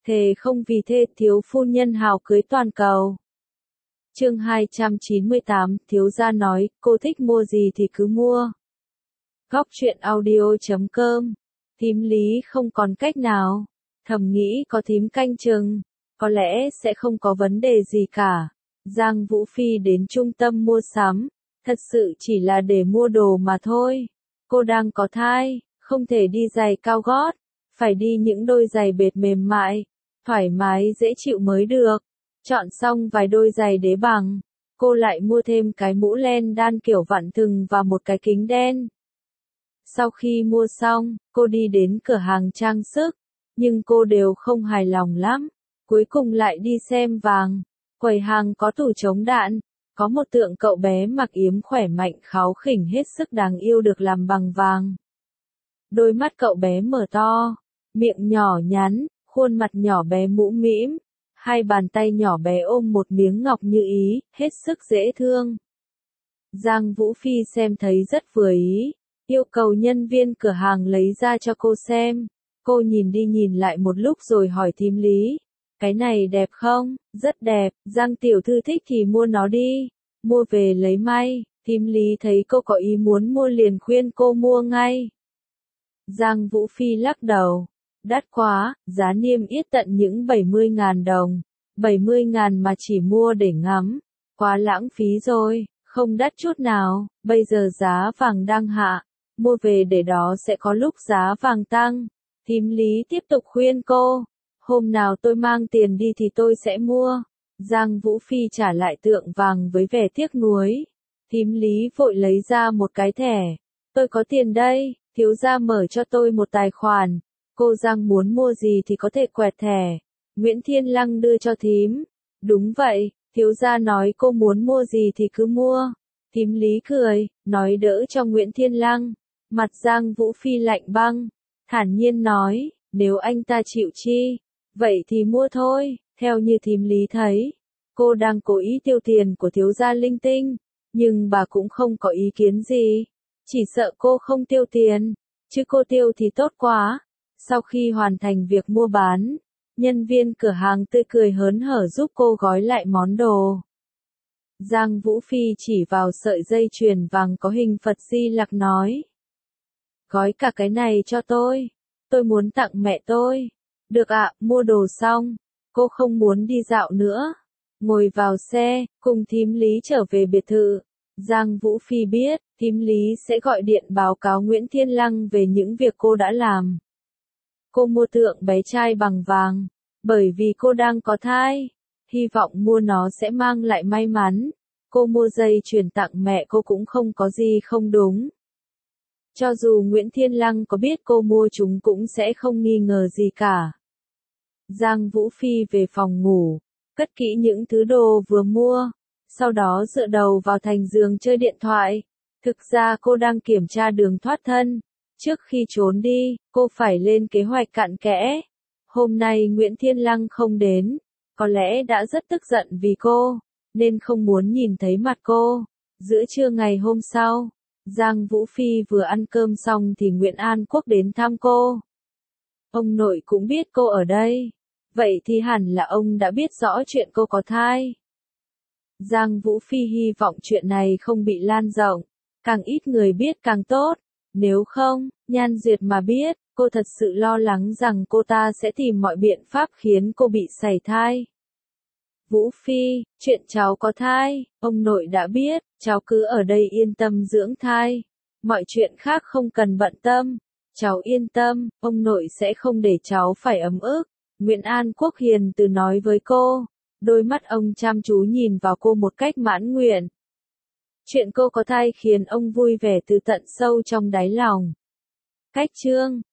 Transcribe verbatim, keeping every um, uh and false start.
thề không vì thê thiếu phu nhân hào cưới toàn cầu. Chương hai trăm chín mươi tám, thiếu gia nói, cô thích mua gì thì cứ mua. Góc truyện audio chấm com. Thím Lý không còn cách nào. Thầm nghĩ có thím canh chừng, có lẽ sẽ không có vấn đề gì cả. Giang Vũ Phi đến trung tâm mua sắm, thật sự chỉ là để mua đồ mà thôi. Cô đang có thai, không thể đi giày cao gót, phải đi những đôi giày bệt mềm mại, thoải mái dễ chịu mới được. Chọn xong vài đôi giày đế bằng, cô lại mua thêm cái mũ len đan kiểu vặn thừng và một cái kính đen. Sau khi mua xong, cô đi đến cửa hàng trang sức, nhưng cô đều không hài lòng lắm. Cuối cùng lại đi xem vàng. Quầy hàng có tủ chống đạn, có một tượng cậu bé mặc yếm khỏe mạnh kháu khỉnh hết sức đáng yêu được làm bằng vàng. Đôi mắt cậu bé mở to, miệng nhỏ nhắn, khuôn mặt nhỏ bé mũm mĩm, hai bàn tay nhỏ bé ôm một miếng ngọc như ý, hết sức dễ thương. Giang Vũ Phi xem thấy rất vừa ý, yêu cầu nhân viên cửa hàng lấy ra cho cô xem. Cô nhìn đi nhìn lại một lúc rồi hỏi thím Lý, cái này đẹp không? Rất đẹp, Giang tiểu thư thích thì mua nó đi, mua về lấy may. Thím Lý thấy cô có ý muốn mua liền khuyên cô mua ngay. Giang Vũ Phi lắc đầu, đắt quá, giá niêm yết tận những bảy mươi ngàn đồng, bảy mươi ngàn mà chỉ mua để ngắm, quá lãng phí rồi, không đắt chút nào. Bây giờ giá vàng đang hạ, mua về để đó sẽ có lúc giá vàng tăng. Thím Lý tiếp tục khuyên cô, hôm nào tôi mang tiền đi thì tôi sẽ mua. Giang Vũ Phi trả lại tượng vàng với vẻ tiếc nuối. Thím Lý vội lấy ra một cái thẻ, tôi có tiền đây, thiếu gia mở cho tôi một tài khoản. Cô Giang muốn mua gì thì có thể quẹt thẻ. Nguyễn Thiên Lăng đưa cho thím. Đúng vậy, thiếu gia nói cô muốn mua gì thì cứ mua. Thím Lý cười, nói đỡ cho Nguyễn Thiên Lăng. Mặt Giang Vũ Phi lạnh băng, thản nhiên nói, nếu anh ta chịu chi, vậy thì mua thôi. Theo như thím Lý thấy, cô đang cố ý tiêu tiền của thiếu gia linh tinh, nhưng bà cũng không có ý kiến gì, chỉ sợ cô không tiêu tiền, chứ cô tiêu thì tốt quá. Sau khi hoàn thành việc mua bán, nhân viên cửa hàng tươi cười hớn hở giúp cô gói lại món đồ. Giang Vũ Phi chỉ vào sợi dây chuyền vàng có hình Phật Di Lặc nói, gói cả cái này cho tôi, tôi muốn tặng mẹ tôi. Được ạ. Mua đồ xong, cô không muốn đi dạo nữa, ngồi vào xe, cùng thím Lý trở về biệt thự. Giang Vũ Phi biết, thím Lý sẽ gọi điện báo cáo Nguyễn Thiên Lăng về những việc cô đã làm. Cô mua tượng bé trai bằng vàng, bởi vì cô đang có thai, hy vọng mua nó sẽ mang lại may mắn. Cô mua dây chuyền tặng mẹ cô cũng không có gì không đúng. Cho dù Nguyễn Thiên Lăng có biết cô mua chúng cũng sẽ không nghi ngờ gì cả. Giang Vũ Phi về phòng ngủ, cất kỹ những thứ đồ vừa mua, sau đó dựa đầu vào thành giường chơi điện thoại. Thực ra cô đang kiểm tra đường thoát thân. Trước khi trốn đi, cô phải lên kế hoạch cặn kẽ. Hôm nay Nguyễn Thiên Lăng không đến, có lẽ đã rất tức giận vì cô, nên không muốn nhìn thấy mặt cô. Giữa trưa ngày hôm sau, Giang Vũ Phi vừa ăn cơm xong thì Nguyễn An Quốc đến thăm cô. Ông nội cũng biết cô ở đây, vậy thì hẳn là ông đã biết rõ chuyện cô có thai. Giang Vũ Phi hy vọng chuyện này không bị lan rộng, càng ít người biết càng tốt, nếu không, Nhan Duyệt mà biết, cô thật sự lo lắng rằng cô ta sẽ tìm mọi biện pháp khiến cô bị sảy thai. Vũ Phi, chuyện cháu có thai, ông nội đã biết, cháu cứ ở đây yên tâm dưỡng thai, mọi chuyện khác không cần bận tâm, cháu yên tâm, ông nội sẽ không để cháu phải ấm ức. Nguyễn An Quốc hiền từ nói với cô, đôi mắt ông chăm chú nhìn vào cô một cách mãn nguyện. Chuyện cô có thai khiến ông vui vẻ từ tận sâu trong đáy lòng. Cách chương